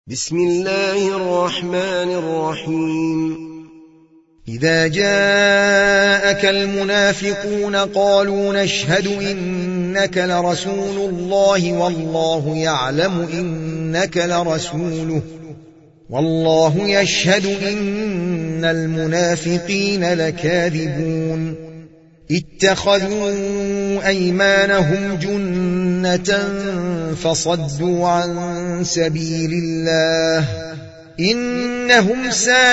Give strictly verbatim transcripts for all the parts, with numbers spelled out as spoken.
بسم الله الرحمن الرحيم. إذا جاءك المنافقون قالوا نشهد إنك لرسول الله والله يعلم إنك لرسوله والله يشهد إن المنافقين لكاذبون. اتخذوا أيمانهم جنة فصدوا عن سبيل الله إنهم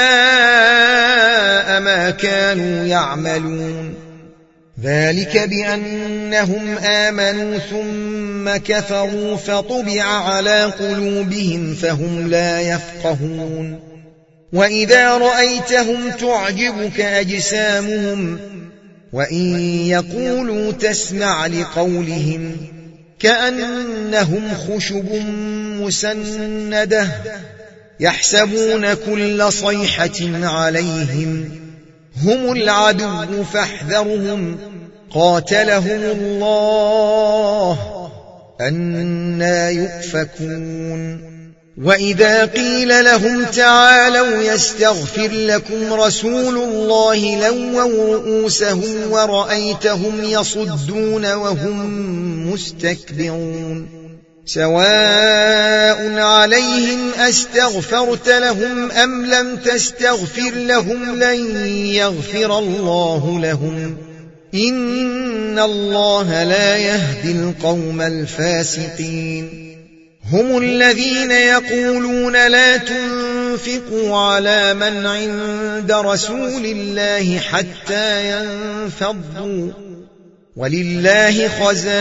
ساء ما كانوا يعملون. ذلك بأنهم آمنوا ثم كفروا فطبع على قلوبهم فهم لا يفقهون. وإذا رأيتهم تعجبك أجسامهم وإن يقولوا تسمع لقولهم كأنهم خشب مسندة يحسبون كل صيحة عليهم هم العدو فاحذرهم قاتلهم الله أنى يؤفكون. وإذا قيل لهم تعالوا يستغفر لكم رسول الله لووا رؤوسهم ورأيتهم يصدون وهم مستكبرون. سواء عليهم أستغفرت لهم أم لم تستغفر لهم لن يغفر الله لهم إن الله لا يهدي القوم الفاسقين. هم الذين يقولون لا تنفقوا على من عند رسول الله حتى ينفضوا ولله خزائن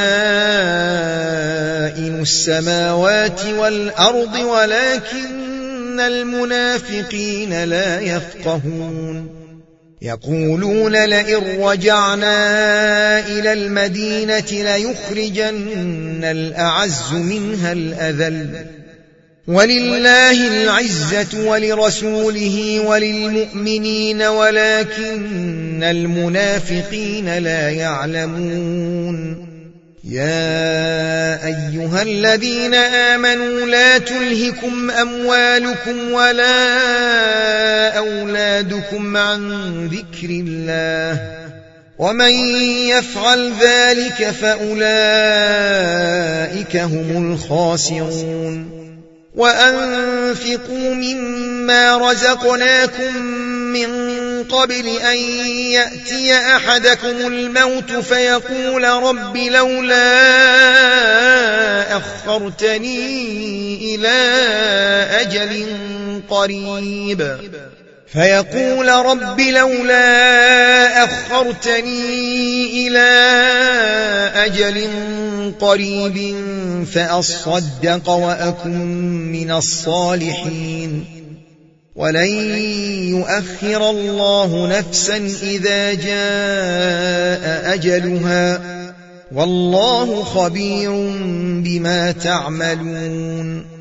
السماوات والأرض ولكن المنافقين لا يفقهون. يقولون لئن رجعنا إلى المدينة ليخرجن الأعز منها الأذل ولله العزة ولرسوله وللمؤمنين ولكن المنافقين لا يعلمون. يا أيها الذين آمنوا لا تلهكم أموالكم ولا أولادكم عن ذكر الله ومن يفعل ذلك فأولئك هم الخاسرون. وأنفقوا مما رزقناكم من قبل أن يأتي أحدكم الموت فيقول رب لولا أخرتني إلى أجل قريب فيقول رب لولا أخرتني إلى أجل قريب فأصدق وأكن من الصالحين ولن يؤخر الله نفسا إذا جاء أجلها والله خبير بما تعملون.